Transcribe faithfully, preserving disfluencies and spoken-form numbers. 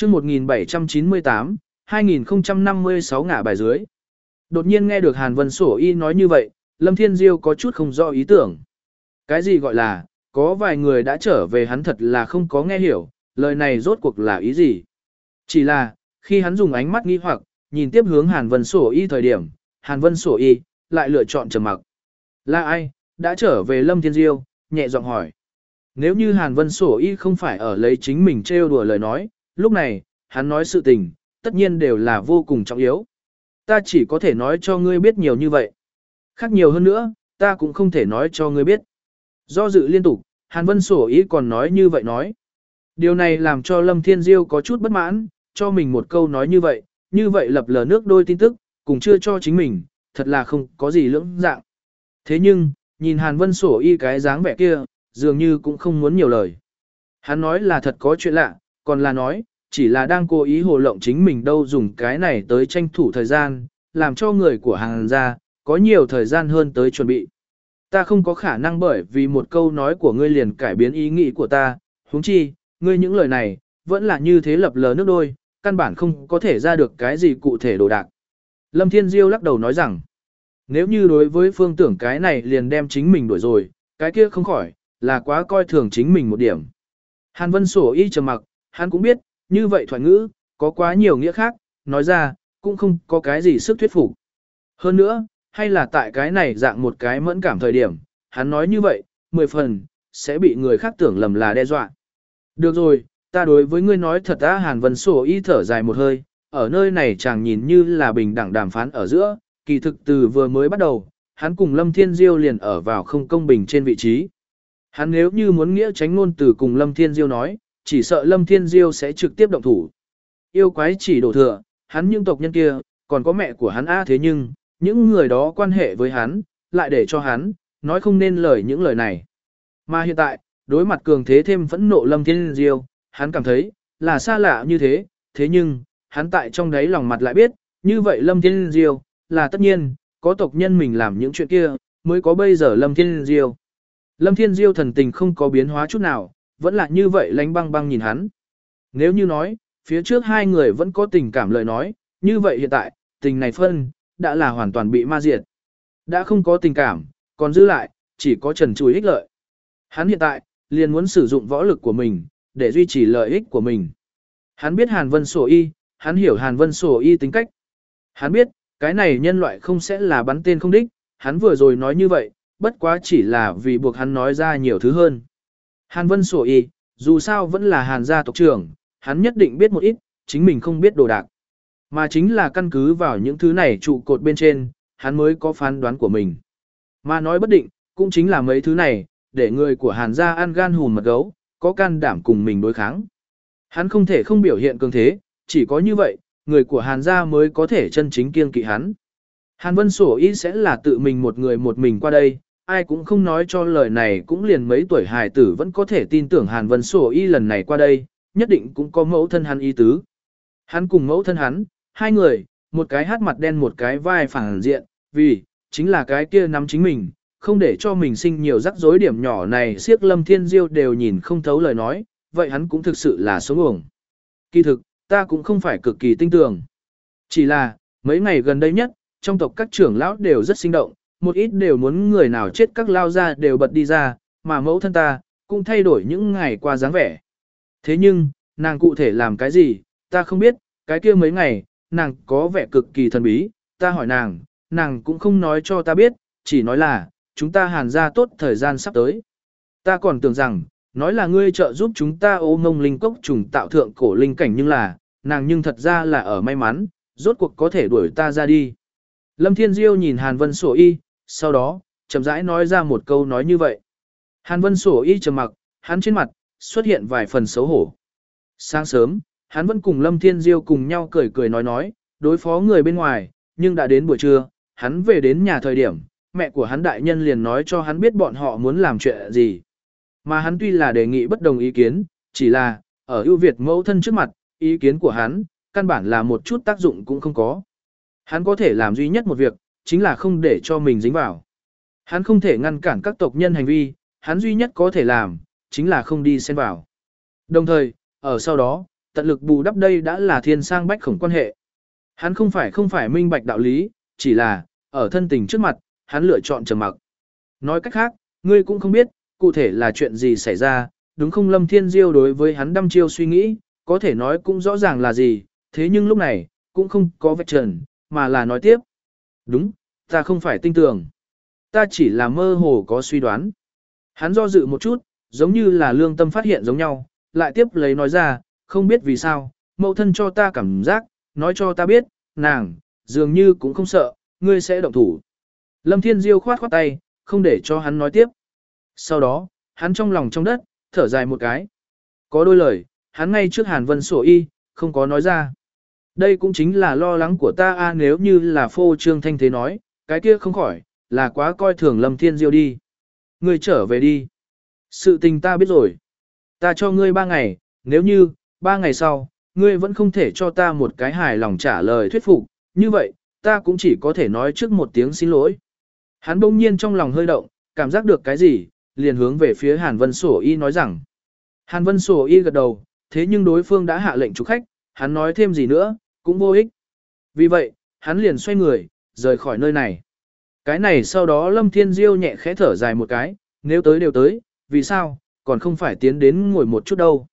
chương một nghìn bảy trăm chín mươi tám, hai nghìn không trăm năm mươi sáu ngả bài dưới. Đột nhiên nghe được Hàn Vân Sổ Y nói như vậy, Lâm Thiên Diêu có chút không rõ ý tưởng. Cái gì gọi là, có vài người đã trở về hắn thật là không có nghe hiểu, lời này rốt cuộc là ý gì. Chỉ là, khi hắn dùng ánh mắt nghi hoặc, nhìn tiếp hướng Hàn Vân Sổ Y thời điểm, Hàn Vân Sổ Y lại lựa chọn trầm mặc. Là ai, đã trở về Lâm Thiên Diêu, nhẹ giọng hỏi. Nếu như Hàn Vân Sổ Y không phải ở lấy chính mình trêu đùa lời nói, lúc này, hắn nói sự tình, tất nhiên đều là vô cùng trọng yếu. Ta chỉ có thể nói cho ngươi biết nhiều như vậy. Khác nhiều hơn nữa, ta cũng không thể nói cho ngươi biết. Do dự liên tục, Hàn Vân Sổ Y còn nói như vậy nói. Điều này làm cho Lâm Thiên Diêu có chút bất mãn, cho mình một câu nói như vậy, như vậy lập lờ nước đôi tin tức, cùng chưa cho chính mình, thật là không có gì lưỡng dạng. Thế nhưng, nhìn Hàn Vân Sổ Y cái dáng vẻ kia, dường như cũng không muốn nhiều lời. Hắn nói là thật có chuyện lạ, còn là nói, chỉ là đang cố ý hồ lộng chính mình đâu dùng cái này tới tranh thủ thời gian, làm cho người của Hàn gia có nhiều thời gian hơn tới chuẩn bị. Ta không có khả năng bởi vì một câu nói của ngươi liền cải biến ý nghĩ của ta, huống chi, ngươi những lời này, vẫn là như thế lập lờ nước đôi, căn bản không có thể ra được cái gì cụ thể đồ đạc. Lâm Thiên Diêu lắc đầu nói rằng, nếu như đối với phương tưởng cái này liền đem chính mình đuổi rồi, cái kia không khỏi, là quá coi thường chính mình một điểm. Hàn Vân Sổ Y trầm mặc, hắn cũng biết, như vậy thoại ngữ, có quá nhiều nghĩa khác, nói ra, cũng không có cái gì sức thuyết phục. Hơn nữa, hay là tại cái này dạng một cái mẫn cảm thời điểm, hắn nói như vậy, mười phần, sẽ bị người khác tưởng lầm là đe dọa. Được rồi, ta đối với ngươi nói thật á. Hàn Vân Sổ Y thở dài một hơi, ở nơi này chàng nhìn như là bình đẳng đàm phán ở giữa, kỳ thực từ vừa mới bắt đầu, hắn cùng Lâm Thiên Diêu liền ở vào không công bình trên vị trí. Hắn nếu như muốn nghĩa tránh ngôn từ cùng Lâm Thiên Diêu nói, chỉ sợ Lâm Thiên Diêu sẽ trực tiếp động thủ. Yêu quái chỉ đổ thừa, hắn những tộc nhân kia, còn có mẹ của hắn a thế nhưng, những người đó quan hệ với hắn, lại để cho hắn, nói không nên lời những lời này. Mà hiện tại, đối mặt cường thế thêm phẫn nộ Lâm Thiên Diêu, hắn cảm thấy, là xa lạ như thế, thế nhưng, hắn tại trong đáy lòng mặt lại biết, như vậy Lâm Thiên Diêu, là tất nhiên, có tộc nhân mình làm những chuyện kia, mới có bây giờ Lâm Thiên Diêu. Lâm Thiên Diêu thần tình không có biến hóa chút nào, vẫn là như vậy lánh băng băng nhìn hắn. Nếu như nói, phía trước hai người vẫn có tình cảm lời nói, như vậy hiện tại, tình này phân, đã là hoàn toàn bị ma diệt. Đã không có tình cảm, còn giữ lại, chỉ có trần trùi ích lợi. Hắn hiện tại, liền muốn sử dụng võ lực của mình, để duy trì lợi ích của mình. Hắn biết Hàn Vân Sổ Y, hắn hiểu Hàn Vân Sổ Y tính cách. Hắn biết, cái này nhân loại không sẽ là bắn tên không đích, hắn vừa rồi nói như vậy, bất quá chỉ là vì buộc hắn nói ra nhiều thứ hơn. Hàn Vân Sổ Y, dù sao vẫn là Hàn gia tộc trưởng, hắn nhất định biết một ít, chính mình không biết đồ đạc. Mà chính là căn cứ vào những thứ này trụ cột bên trên, hắn mới có phán đoán của mình. Mà nói bất định, cũng chính là mấy thứ này, để người của Hàn gia ăn gan hùn mật gấu, có can đảm cùng mình đối kháng. Hắn không thể không biểu hiện cường thế, chỉ có như vậy, người của Hàn gia mới có thể chân chính kiêng kỵ hắn. Hàn Vân Sổ Y sẽ là tự mình một người một mình qua đây, ai cũng không nói cho lời này, cũng liền mấy tuổi hài tử vẫn có thể tin tưởng Hàn Vân Sổ Y lần này qua đây, nhất định cũng có mẫu thân hắn ý tứ. Hắn cùng mẫu thân hắn, hai người, một cái hát mặt đen một cái vai phản diện, vì, chính là cái kia nắm chính mình, không để cho mình sinh nhiều rắc rối điểm nhỏ này siếc Lâm Thiên Diêu đều nhìn không thấu lời nói, vậy hắn cũng thực sự là sống uổng. Kỳ thực, ta cũng không phải cực kỳ tinh tường. Chỉ là, mấy ngày gần đây nhất, trong tộc các trưởng lão đều rất sinh động, một ít đều muốn người nào chết các lao ra đều bật đi ra, mà mẫu thân ta, cũng thay đổi những ngày qua dáng vẻ. Thế nhưng, nàng cụ thể làm cái gì, ta không biết, cái kia mấy ngày, nàng có vẻ cực kỳ thần bí, ta hỏi nàng, nàng cũng không nói cho ta biết, chỉ nói là, chúng ta Hàn gia tốt thời gian sắp tới. Ta còn tưởng rằng, nói là ngươi trợ giúp chúng ta ô ngông linh cốc trùng tạo thượng cổ linh cảnh nhưng là, nàng nhưng thật ra là ở may mắn, rốt cuộc có thể đuổi ta ra đi. Lâm Thiên Diêu nhìn Hàn Vân Sổ Y, sau đó, chậm rãi nói ra một câu nói như vậy. Hàn Vân Sổ Y trầm mặc, hắn trên mặt, xuất hiện vài phần xấu hổ. Sáng sớm, hắn vẫn cùng Lâm Thiên Diêu cùng nhau cười cười nói nói, đối phó người bên ngoài, nhưng đã đến buổi trưa, hắn về đến nhà thời điểm, mẹ của hắn đại nhân liền nói cho hắn biết bọn họ muốn làm chuyện gì. Mà hắn tuy là đề nghị bất đồng ý kiến, chỉ là, ở ưu việt mẫu thân trước mặt, ý kiến của hắn, căn bản là một chút tác dụng cũng không có. Hắn có thể làm duy nhất một việc, chính là không để cho mình dính vào. Hắn không thể ngăn cản các tộc nhân hành vi, hắn duy nhất có thể làm, chính là không đi xen vào. Đồng thời, ở sau đó, tận lực bù đắp đây đã là thiên sang bách khổng quan hệ. Hắn không phải không phải minh bạch đạo lý, chỉ là, ở thân tình trước mặt, hắn lựa chọn trầm mặc. Nói cách khác, ngươi cũng không biết, cụ thể là chuyện gì xảy ra, đúng không? Lâm Thiên Diêu đối với hắn đăm chiêu suy nghĩ, có thể nói cũng rõ ràng là gì, thế nhưng lúc này, cũng không có vạch trần, mà là nói tiếp. Đúng, ta không phải tinh tường. Ta chỉ là mơ hồ có suy đoán. Hắn do dự một chút, giống như là lương tâm phát hiện giống nhau, lại tiếp lấy nói ra, không biết vì sao, mẫu thân cho ta cảm giác, nói cho ta biết, nàng, dường như cũng không sợ, ngươi sẽ động thủ. Lâm Thiên Diêu khoát khoát tay, không để cho hắn nói tiếp. Sau đó, hắn trong lòng trong đất, thở dài một cái. Có đôi lời, hắn ngay trước Hàn Vân sổ y, không có nói ra. Đây cũng chính là lo lắng của ta a, nếu như là phô trương thanh thế nói, cái kia không khỏi, là quá coi thường Lâm Thiên Diêu đi. Ngươi trở về đi. Sự tình ta biết rồi. Ta cho ngươi ba ngày, nếu như, ba ngày sau, ngươi vẫn không thể cho ta một cái hài lòng trả lời thuyết phục, như vậy, ta cũng chỉ có thể nói trước một tiếng xin lỗi. Hắn bỗng nhiên trong lòng hơi động, cảm giác được cái gì, liền hướng về phía Hàn Vân Sổ Y nói rằng. Hàn Vân Sổ Y gật đầu, thế nhưng đối phương đã hạ lệnh chủ khách, hắn nói thêm gì nữa, cũng vô ích. Vì vậy, hắn liền xoay người, rời khỏi nơi này. Cái này sau đó Lâm Thiên Diêu nhẹ khẽ thở dài một cái, nếu tới đều tới, vì sao, còn không phải tiến đến ngồi một chút đâu.